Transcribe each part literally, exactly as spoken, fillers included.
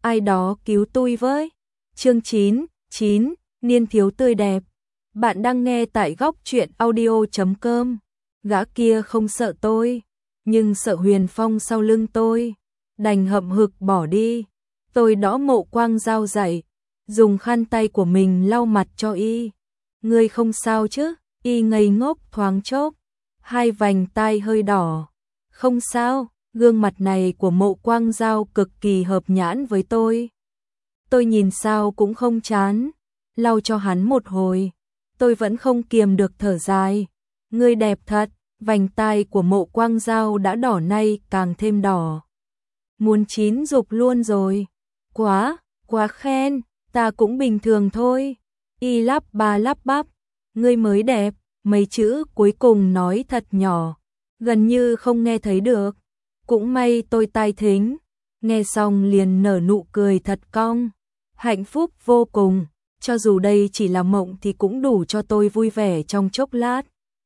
ai đó cứu tôi với. Chương chín, chín, niên thiếu tươi đẹp. Bạn đang nghe tại góc truyện audio chấm com. Gã kia không sợ tôi, nhưng sợ Huyền Phong sau lưng tôi, đành hậm hực bỏ đi. Tôi đỡ Mộ Quang Dao dậy, dùng khăn tay của mình lau mặt cho y. Ngươi không sao chứ? Y ngây ngốc thoáng chốc, hai vành tai hơi đỏ. Không sao, gương mặt này của Mộ Quang Dao cực kỳ hợp nhãn với tôi. Tôi nhìn sao cũng không chán, lau cho hắn một hồi, tôi vẫn không kiềm được thở dài. Ngươi đẹp thật, vành tai của Mộ Quang Dao đã đỏ nay càng thêm đỏ. Muốn chín dục luôn rồi. Quá, quá khen, ta cũng bình thường thôi. Y lắp ba lắp bắp, ngươi mới đẹp, mấy chữ cuối cùng nói thật nhỏ, gần như không nghe thấy được. Cũng may tôi tai thính, nghe xong liền nở nụ cười thật cong. Hạnh phúc vô cùng, cho dù đây chỉ là mộng thì cũng đủ cho tôi vui vẻ trong chốc lát.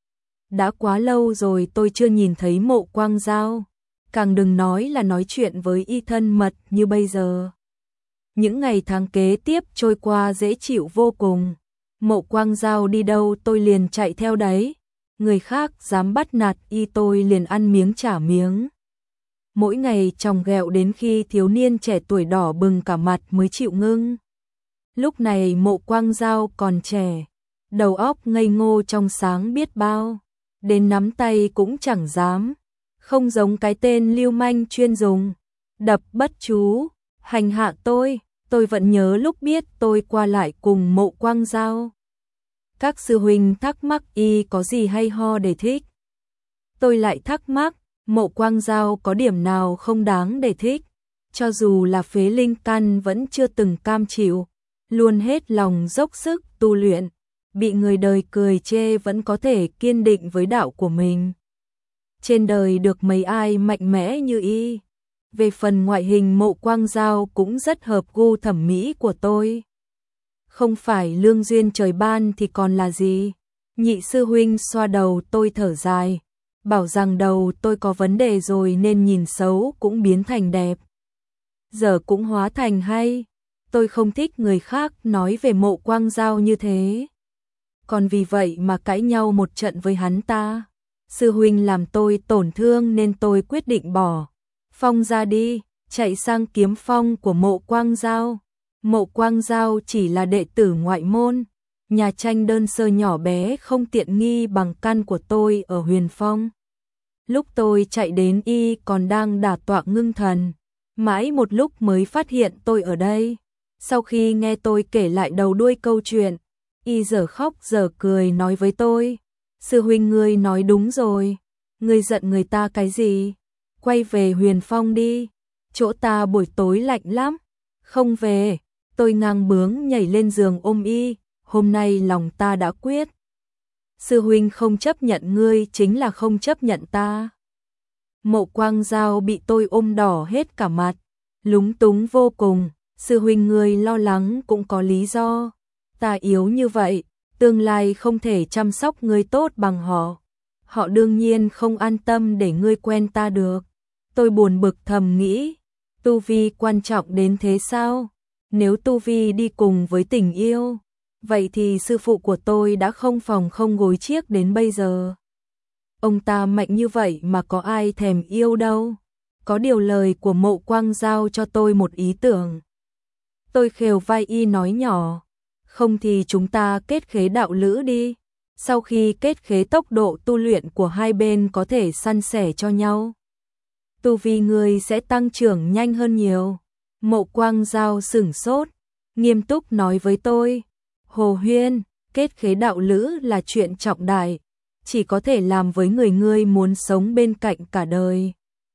Đã quá lâu rồi tôi chưa nhìn thấy Mộ Quang Dao, càng đừng nói là nói chuyện với y thân mật như bây giờ. Những ngày tháng kế tiếp trôi qua dễ chịu vô cùng. Mộ Quang Dao đi đâu tôi liền chạy theo đấy, người khác dám bắt nạt y tôi liền ăn miếng trả miếng. Mỗi ngày chòng ghẹo đến khi thiếu niên trẻ tuổi đỏ bừng cả mặt mới chịu ngưng. Lúc này Mộ Quang Dao còn trẻ, đầu óc ngây ngô trong sáng biết bao, đến nắm tay cũng chẳng dám, không giống cái tên lưu manh chuyên dùng đập bất chú hành hạ tôi. Tôi vẫn nhớ lúc biết tôi qua lại cùng Mộ Quang Dao, các sư huynh thắc mắc y có gì hay ho để thích. Tôi lại thắc mắc Mộ Quang Dao có điểm nào không đáng để thích, cho dù là phế linh căn vẫn chưa từng cam chịu, luôn hết lòng dốc sức tu luyện, bị người đời cười chê vẫn có thể kiên định với đạo của mình. Trên đời được mấy ai mạnh mẽ như y. Về phần ngoại hình Mộ Quang Dao cũng rất hợp gu thẩm mỹ của tôi. Không phải lương duyên trời ban thì còn là gì? Nhị sư huynh xoa đầu tôi thở dài, bảo rằng đầu tôi có vấn đề rồi nên nhìn xấu cũng biến thành đẹp. Giờ cũng hóa thành hay. Tôi không thích người khác nói về Mộ Quang Dao như thế, còn vì vậy mà cãi nhau một trận với hắn ta. Sư huynh làm tôi tổn thương nên tôi quyết định bỏ Phong ra đi, chạy sang kiếm phong của Mộ Quang Dao. Mộ Quang Dao chỉ là đệ tử ngoại môn, nhà tranh đơn sơ nhỏ bé không tiện nghi bằng căn của tôi ở Huyền Phong. Lúc tôi chạy đến y còn đang đả tọa ngưng thần, mãi một lúc mới phát hiện tôi ở đây. Sau khi nghe tôi kể lại đầu đuôi câu chuyện, y giờ khóc giờ cười nói với tôi, sư huynh ngươi nói đúng rồi, ngươi giận người ta cái gì? Quay về Huyền Phong đi, chỗ ta buổi tối lạnh lắm. Không về, tôi ngang bướng nhảy lên giường ôm y, hôm nay lòng ta đã quyết. Sư huynh không chấp nhận ngươi chính là không chấp nhận ta. Mộ Quang Dao bị tôi ôm đỏ hết cả mặt, lúng túng vô cùng. Sư huynh ngươi lo lắng cũng có lý do, ta yếu như vậy, tương lai không thể chăm sóc ngươi tốt bằng họ. Họ đương nhiên không an tâm để ngươi quen ta được. Tôi buồn bực thầm nghĩ, tu vi quan trọng đến thế sao? Nếu tu vi đi cùng với tình yêu, vậy thì sư phụ của tôi đã không phòng không gối chiếc đến bây giờ. Ông ta mạnh như vậy mà có ai thèm yêu đâu. Có điều lời của Mộ Quang Dao cho tôi một ý tưởng. Tôi khều vai y nói nhỏ, không thì chúng ta kết khế đạo lữ đi. Sau khi kết khế tốc độ tu luyện của hai bên có thể san sẻ cho nhau. Tu vi người sẽ tăng trưởng nhanh hơn nhiều. Mộ Quang Dao sửng sốt, nghiêm túc nói với tôi, Hồ Huyên, kết khế đạo lữ là chuyện trọng đại, chỉ có thể làm với người ngươi muốn sống bên cạnh cả đời.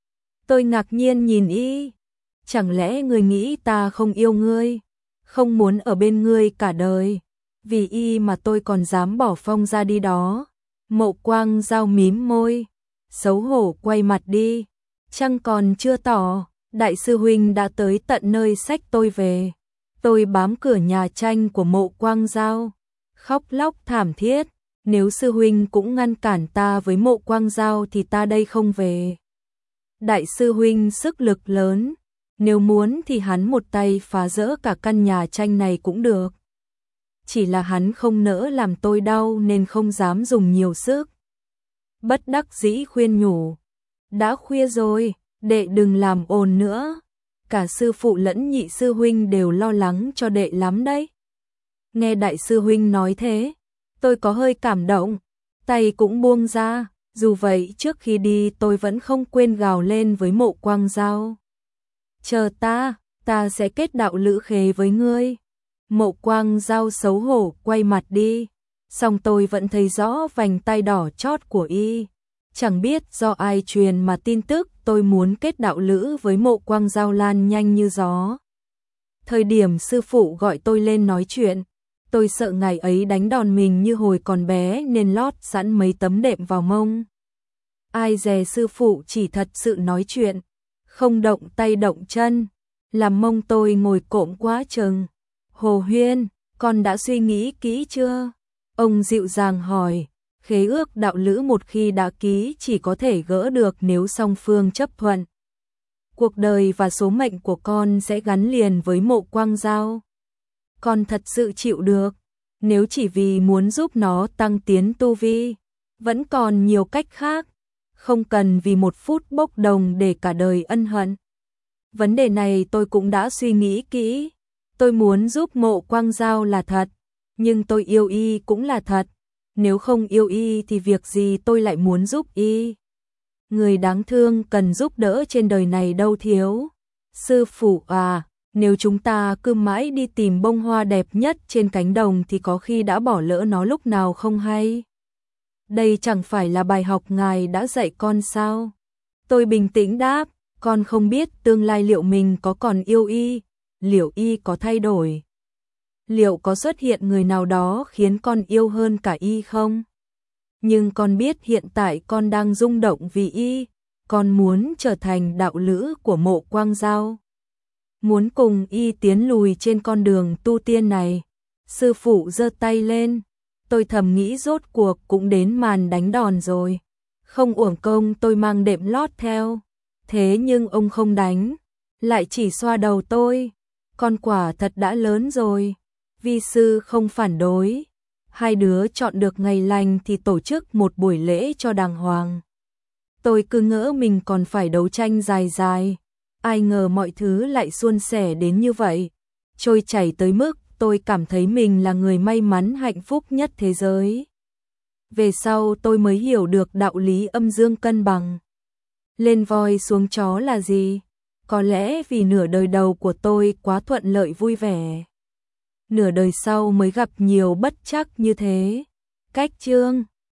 Tôi ngạc nhiên nhìn y, chẳng lẽ ngươi nghĩ ta không yêu ngươi, không muốn ở bên ngươi cả đời, vì y mà tôi còn dám bỏ Phong ra đi đó. Mộ Quang Dao mím môi, xấu hổ quay mặt đi. Chăng còn chưa tỏ, đại sư huynh đã tới tận nơi xách tôi về. Tôi bám cửa nhà tranh của Mộ Quang Dao, khóc lóc thảm thiết. Nếu sư huynh cũng ngăn cản ta với Mộ Quang Dao thì ta đây không về. Đại sư huynh sức lực lớn, Nếu muốn thì hắn một tay phá rỡ cả căn nhà tranh này cũng được. Chỉ là hắn không nỡ làm tôi đau nên không dám dùng nhiều sức. Bất đắc dĩ khuyên nhủ. Đã khuya rồi, đệ đừng làm ồn nữa. Cả sư phụ lẫn nhị sư huynh đều lo lắng cho đệ lắm đấy. Nghe đại sư huynh nói thế, tôi có hơi cảm động, tay cũng buông ra. Dù vậy trước khi đi tôi vẫn không quên gào lên với Mộ Quang Dao. Chờ ta, ta sẽ kết đạo lữ khế với ngươi. Mộ Quang Dao xấu hổ quay mặt đi, song tôi vẫn thấy rõ vành tay đỏ chót của y. Chẳng biết do ai truyền mà tin tức tôi muốn kết đạo lữ với Mộ Quang Dao lan nhanh như gió. Thời điểm sư phụ gọi tôi lên nói chuyện, tôi sợ ngày ấy đánh đòn mình như hồi còn bé nên lót sẵn mấy tấm đệm vào mông. Ai dè sư phụ chỉ thật sự nói chuyện, không động tay động chân, làm mông tôi ngồi cộm quá chừng. Hồ Huyên, con đã suy nghĩ kỹ chưa? Ông dịu dàng hỏi. Khế ước đạo lữ một khi đã ký chỉ có thể gỡ được nếu song phương chấp thuận. Cuộc đời và số mệnh của con sẽ gắn liền với Mộ Quang Dao. Con thật sự chịu được, nếu chỉ vì muốn giúp nó tăng tiến tu vi, vẫn còn nhiều cách khác, không cần vì một phút bốc đồng để cả đời ân hận. Vấn đề này tôi cũng đã suy nghĩ kỹ, tôi muốn giúp Mộ Quang Dao là thật, nhưng tôi yêu y cũng là thật. Nếu không yêu y thì việc gì tôi lại muốn giúp y. Người đáng thương cần giúp đỡ trên đời này đâu thiếu. Sư phụ à, nếu chúng ta cứ mãi đi tìm bông hoa đẹp nhất trên cánh đồng thì có khi đã bỏ lỡ nó lúc nào không hay. Đây chẳng phải là bài học ngài đã dạy con sao? Tôi bình tĩnh đáp, con không biết tương lai liệu mình có còn yêu y, liệu y có thay đổi. Liệu có xuất hiện người nào đó khiến con yêu hơn cả y không? Nhưng con biết hiện tại con đang rung động vì y, con muốn trở thành đạo lữ của Mộ Quang Dao. Muốn cùng y tiến lùi trên con đường tu tiên này. Sư phụ giơ tay lên, tôi thầm nghĩ rốt cuộc cũng đến màn đánh đòn rồi. Không uổng công tôi mang đệm lót theo. Thế nhưng ông không đánh, lại chỉ xoa đầu tôi. Con quả thật đã lớn rồi. Vi sư không phản đối, hai đứa chọn được ngày lành thì tổ chức một buổi lễ cho đàng hoàng. Tôi cứ ngỡ mình còn phải đấu tranh dài dài, ai ngờ mọi thứ lại suôn sẻ đến như vậy, trôi chảy tới mức tôi cảm thấy mình là người may mắn hạnh phúc nhất thế giới. Về sau tôi mới hiểu được đạo lý âm dương cân bằng. Lên voi xuống chó là gì? Có lẽ vì nửa đời đầu của tôi quá thuận lợi vui vẻ. Nửa đời sau mới gặp nhiều bất trắc như thế. Cách chương